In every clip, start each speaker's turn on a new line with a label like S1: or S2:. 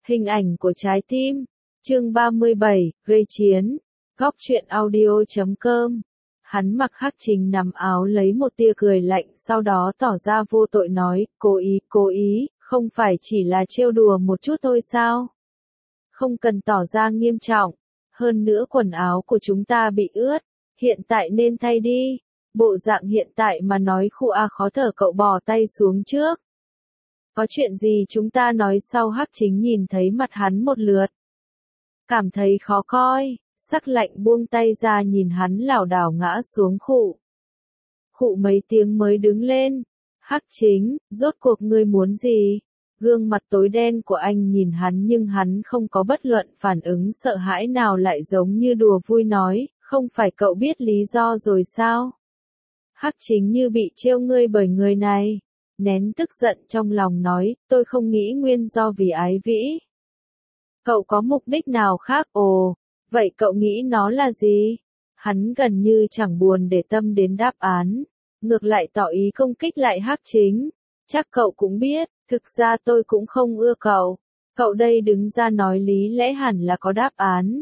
S1: Hình ảnh của trái tim. Chương 37, gây chiến. Góc truyện audio.com. Hắn mặc hắc chính nắm áo lấy một tia cười lạnh, sau đó tỏ ra vô tội nói, cố ý, không phải chỉ là trêu đùa một chút thôi sao? Không cần tỏ ra nghiêm trọng. Hơn nữa quần áo của chúng ta bị ướt, hiện tại nên thay đi. Bộ dạng hiện tại mà nói khu A khó thở, cậu bỏ tay xuống trước. Có chuyện gì chúng ta nói sau. Hắc chính nhìn thấy mặt hắn một lượt, cảm thấy khó coi, sắc lạnh buông tay ra nhìn hắn lảo đảo ngã xuống khụ mấy tiếng mới đứng lên. Hắc chính, rốt cuộc ngươi muốn gì? Gương mặt tối đen của anh nhìn hắn nhưng hắn không có bất luận phản ứng sợ hãi nào, lại giống như đùa vui nói, không phải cậu biết lý do rồi sao? Hắc chính như bị trêu ngươi bởi người này. Nén tức giận trong lòng nói, tôi không nghĩ nguyên do vì ái vĩ. Cậu có mục đích nào khác? Ồ, vậy cậu nghĩ nó là gì? Hắn gần như chẳng buồn để tâm đến đáp án, ngược lại tỏ ý công kích lại Hắc chính. Chắc cậu cũng biết, thực ra tôi cũng không ưa cậu. Cậu đây đứng ra nói lý lẽ hẳn là có đáp án.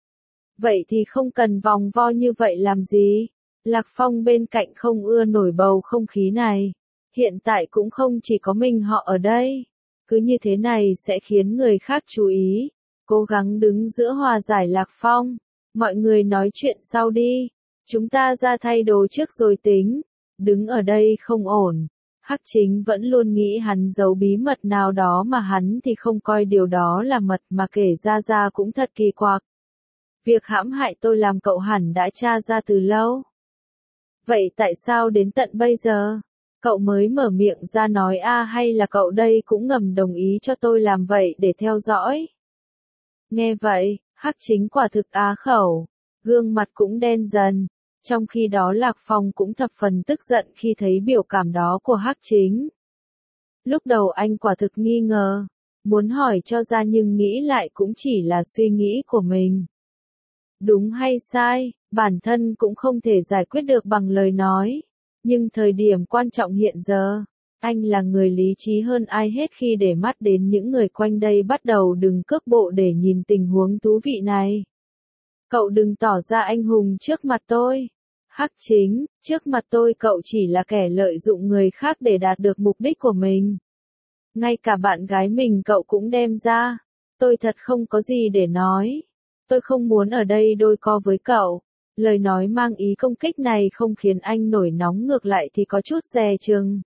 S1: Vậy thì không cần vòng vo như vậy làm gì? Lạc Phong bên cạnh không ưa nổi bầu không khí này. Hiện tại cũng không chỉ có mình họ ở đây. Cứ như thế này sẽ khiến người khác chú ý. Cố gắng đứng giữa hòa giải Lạc Phong. Mọi người nói chuyện sau đi. Chúng ta ra thay đồ trước rồi tính. Đứng ở đây không ổn. Hắc chính vẫn luôn nghĩ hắn giấu bí mật nào đó mà hắn thì không coi điều đó là mật, mà kể ra cũng thật kỳ quặc. Việc hãm hại tôi làm cậu hẳn đã tra ra từ lâu. Vậy tại sao đến tận bây giờ cậu mới mở miệng ra nói hay là cậu đây cũng ngầm đồng ý cho tôi làm vậy để theo dõi? Nghe vậy, Hắc chính quả thực á khẩu, gương mặt cũng đen dần. Trong khi đó Lạc Phong cũng thập phần tức giận khi thấy biểu cảm đó của Hắc chính. Lúc đầu anh quả thực nghi ngờ, muốn hỏi cho ra nhưng nghĩ lại cũng chỉ là suy nghĩ của mình. Đúng hay sai, bản thân cũng không thể giải quyết được bằng lời nói. Nhưng thời điểm quan trọng hiện giờ, anh là người lý trí hơn ai hết khi để mắt đến những người quanh đây bắt đầu đừng cước bộ để nhìn tình huống thú vị này. Cậu đừng tỏ ra anh hùng trước mặt tôi. Hắc chính, trước mặt tôi cậu chỉ là kẻ lợi dụng người khác để đạt được mục đích của mình. Ngay cả bạn gái mình cậu cũng đem ra. Tôi thật không có gì để nói. Tôi không muốn ở đây đôi co với cậu. Lời nói mang ý công kích này không khiến anh nổi nóng, ngược lại thì có chút dè chừng.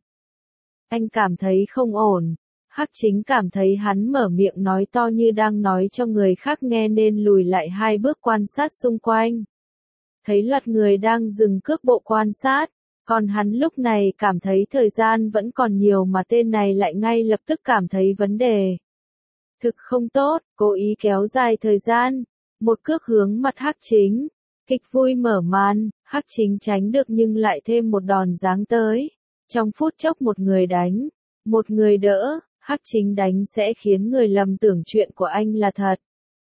S1: Anh cảm thấy không ổn. Hắc chính cảm thấy hắn mở miệng nói to như đang nói cho người khác nghe nên lùi lại 2 bước quan sát xung quanh. Thấy loạt người đang dừng cước bộ quan sát, còn hắn lúc này cảm thấy thời gian vẫn còn nhiều mà tên này lại ngay lập tức cảm thấy vấn đề. Thực không tốt, cố ý kéo dài thời gian. Một cước hướng mặt Hắc chính. Kịch vui mở màn, Hắc chính tránh được nhưng lại thêm một đòn giáng tới. Trong phút chốc một người đánh, một người đỡ, Hắc chính đánh sẽ khiến người lầm tưởng chuyện của anh là thật.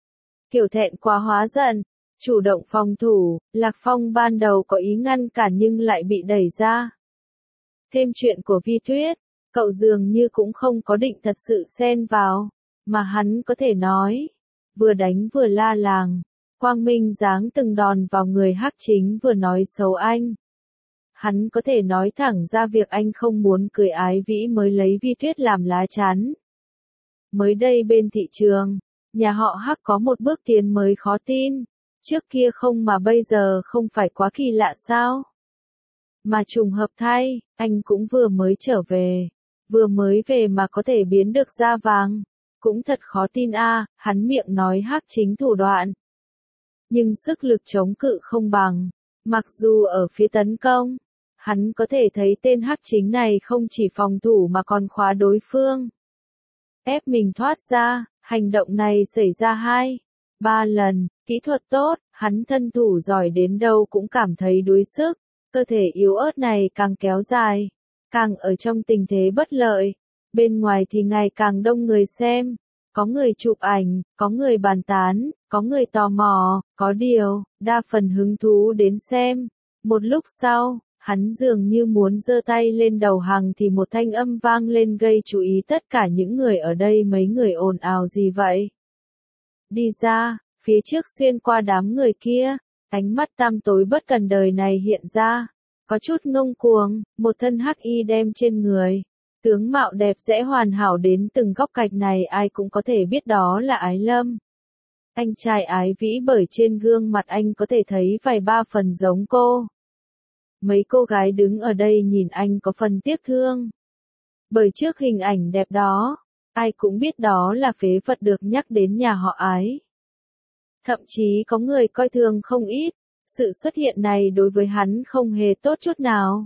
S1: Kiểu thẹn quá hóa giận, chủ động phòng thủ, Lạc Phong ban đầu có ý ngăn cản nhưng lại bị đẩy ra. Thêm chuyện của Vi Tuyết, cậu dường như cũng không có định thật sự xen vào, mà hắn có thể nói, vừa đánh vừa la làng. Quang minh giáng từng đòn vào người Hắc chính vừa nói xấu anh. Hắn có thể nói thẳng ra việc anh không muốn cười ái vĩ mới lấy Vi Tuyết làm lá chắn. Mới đây bên thị trường, nhà họ Hắc có một bước tiến mới khó tin. Trước kia không mà bây giờ không phải quá kỳ lạ sao? Mà trùng hợp thay, anh cũng vừa mới trở về. Vừa mới về mà có thể biến được da vàng. Cũng thật khó tin hắn miệng nói Hắc chính thủ đoạn. Nhưng sức lực chống cự không bằng. Mặc dù ở phía tấn công, hắn có thể thấy tên Hắc chính này không chỉ phòng thủ mà còn khóa đối phương. Ép mình thoát ra, hành động này xảy ra 2-3 lần, kỹ thuật tốt, hắn thân thủ giỏi đến đâu cũng cảm thấy đuối sức. Cơ thể yếu ớt này càng kéo dài, càng ở trong tình thế bất lợi. Bên ngoài thì ngày càng đông người xem. Có người chụp ảnh, có người bàn tán, có người tò mò, có điều, đa phần hứng thú đến xem. Một lúc sau, Hắn dường như muốn giơ tay lên đầu hàng thì một thanh âm vang lên gây chú ý tất cả những người ở đây. Mấy người ồn ào gì vậy? Đi ra, phía trước xuyên qua đám người kia, ánh mắt tăm tối bất cần đời này hiện ra, có chút ngông cuồng, một thân hắc y đem trên người. Tướng mạo đẹp đẽ hoàn hảo đến từng góc cạnh này ai cũng có thể biết đó là Ái Lâm. Anh trai Ái Vĩ bởi trên gương mặt anh có thể thấy vài ba phần giống cô. Mấy cô gái đứng ở đây nhìn anh có phần tiếc thương. Bởi trước hình ảnh đẹp đó, ai cũng biết đó là phế vật được nhắc đến nhà họ Ái. Thậm chí có người coi thường không ít, sự xuất hiện này đối với hắn không hề tốt chút nào.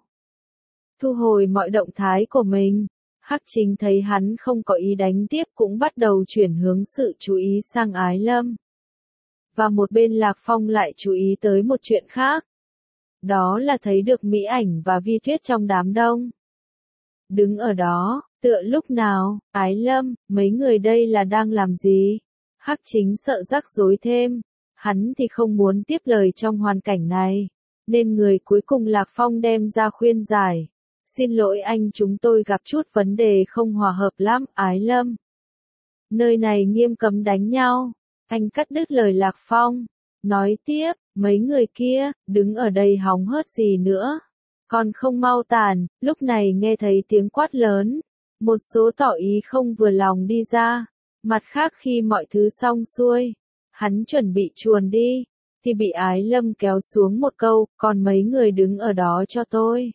S1: Thu hồi mọi động thái của mình, Hắc Chính thấy hắn không có ý đánh tiếp cũng bắt đầu chuyển hướng sự chú ý sang Ái Lâm. Và một bên Lạc Phong lại chú ý tới một chuyện khác. Đó là thấy được Mỹ Ảnh và Vi Tuyết trong đám đông. Đứng ở đó, tựa lúc nào, Ái Lâm, mấy người đây là đang làm gì? Hắc Chính sợ rắc rối thêm, hắn thì không muốn tiếp lời trong hoàn cảnh này, nên người cuối cùng Lạc Phong đem ra khuyên giải. Xin lỗi anh, chúng tôi gặp chút vấn đề không hòa hợp lắm, Ái Lâm. Nơi này nghiêm cấm đánh nhau. Anh cắt đứt lời Lạc Phong, nói tiếp, mấy người kia, đứng ở đây hóng hớt gì nữa. Còn không mau tàn, lúc này nghe thấy tiếng quát lớn. Một số tỏ ý không vừa lòng đi ra. Mặt khác khi mọi thứ xong xuôi, hắn chuẩn bị chuồn đi, thì bị Ái Lâm kéo xuống một câu, còn mấy người đứng ở đó cho tôi.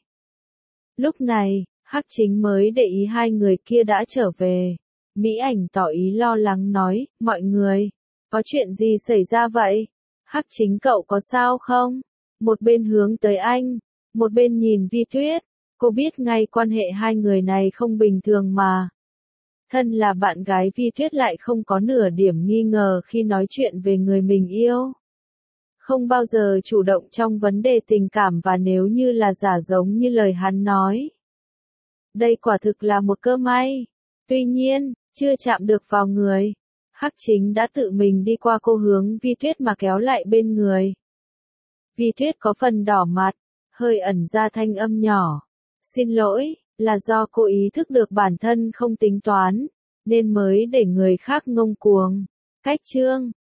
S1: Lúc này, Hắc Chính mới để ý hai người kia đã trở về. Mỹ Ảnh tỏ ý lo lắng nói, mọi người, có chuyện gì xảy ra vậy? Hắc Chính cậu có sao không? Một bên hướng tới anh, một bên nhìn Vi Tuyết, cô biết ngay quan hệ hai người này không bình thường mà. Thân là bạn gái Vi Tuyết lại không có nửa điểm nghi ngờ khi nói chuyện về người mình yêu. Không bao giờ chủ động trong vấn đề tình cảm và nếu như là giả giống như lời hắn nói. Đây quả thực là một cơ may. Tuy nhiên, chưa chạm được vào người. Hắc Chính đã tự mình đi qua cô hướng Vi Tuyết mà kéo lại bên người. Vi Tuyết có phần đỏ mặt, hơi ẩn ra thanh âm nhỏ. Xin lỗi, là do cô ý thức được bản thân không tính toán, nên mới để người khác ngông cuồng. Cách chương